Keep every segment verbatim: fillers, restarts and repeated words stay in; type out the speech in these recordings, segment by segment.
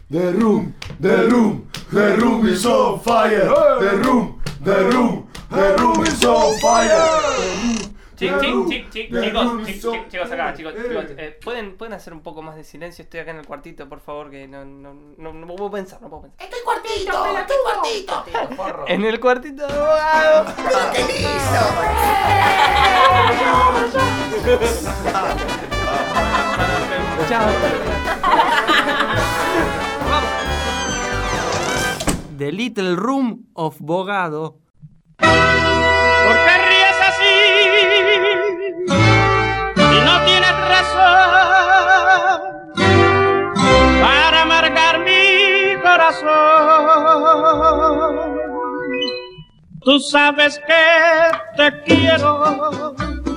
The room, the room, the room is on fire. The room, the room, the room is on fire. Chic, chic, chic, chic, chicos, chic, chic, chicos acá, chicos, chicos, eh, ¿pueden, ¿pueden hacer un poco más de silencio? Estoy acá en el cuartito, por favor, que no, no, no, no puedo pensar, no puedo pensar. Estoy cuartito, estoy cuartito. En el cuartito de abogado. Pero qué lindo. Chao. The Little Room of Bogado. ¿Por qué ríes así? Y no tienes razón para amargar mi corazón. Tú sabes que te quiero.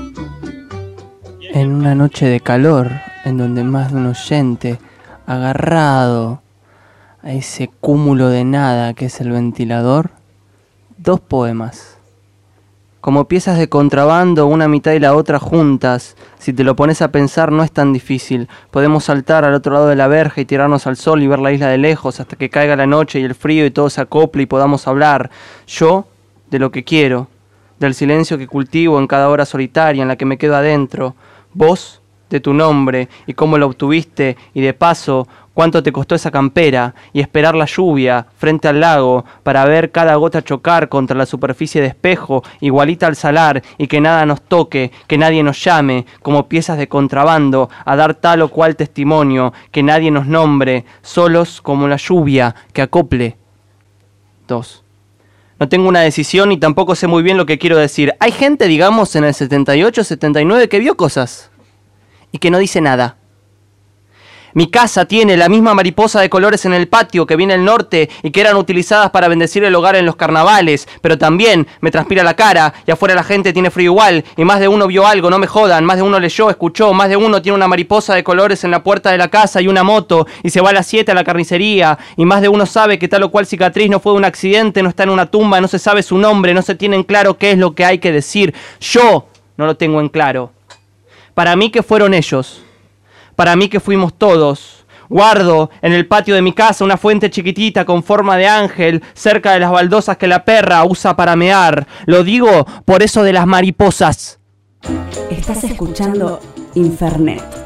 En una noche de calor, en donde más de un oyente, agarrado a ese cúmulo de nada que es el ventilador, dos poemas. Como piezas de contrabando, una mitad y la otra juntas. Si te lo pones a pensar, no es tan difícil. Podemos saltar al otro lado de la verja y tirarnos al sol y ver la isla de lejos hasta que caiga la noche y el frío y todo se acople y podamos hablar. Yo, de lo que quiero, del silencio que cultivo en cada hora solitaria en la que me quedo adentro. Vos, de tu nombre y cómo lo obtuviste y de paso cuánto te costó esa campera y esperar la lluvia frente al lago para ver cada gota chocar contra la superficie de espejo igualita al salar y que nada nos toque, que nadie nos llame como piezas de contrabando a dar tal o cual testimonio, que nadie nos nombre, solos como la lluvia que acople. Dos. No tengo una decisión y tampoco sé muy bien lo que quiero decir. Hay gente, digamos, en el setenta y ocho, setenta y nueve que vio cosas y que no dice nada. Mi casa tiene la misma mariposa de colores en el patio que viene del norte y que eran utilizadas para bendecir el hogar en los carnavales, pero también me transpira la cara y afuera la gente tiene frío igual y más de uno vio algo, no me jodan, más de uno leyó, escuchó, más de uno tiene una mariposa de colores en la puerta de la casa y una moto y se va a las siete a la carnicería y más de uno sabe que tal o cual cicatriz no fue de un accidente, no está en una tumba, no se sabe su nombre, no se tiene en claro qué es lo que hay que decir. Yo no lo tengo en claro. Para mí que fueron ellos. Para mí que fuimos todos. Guardo en el patio de mi casa una fuente chiquitita con forma de ángel cerca de las baldosas que la perra usa para mear. Lo digo por eso de las mariposas. Estás escuchando Infernet.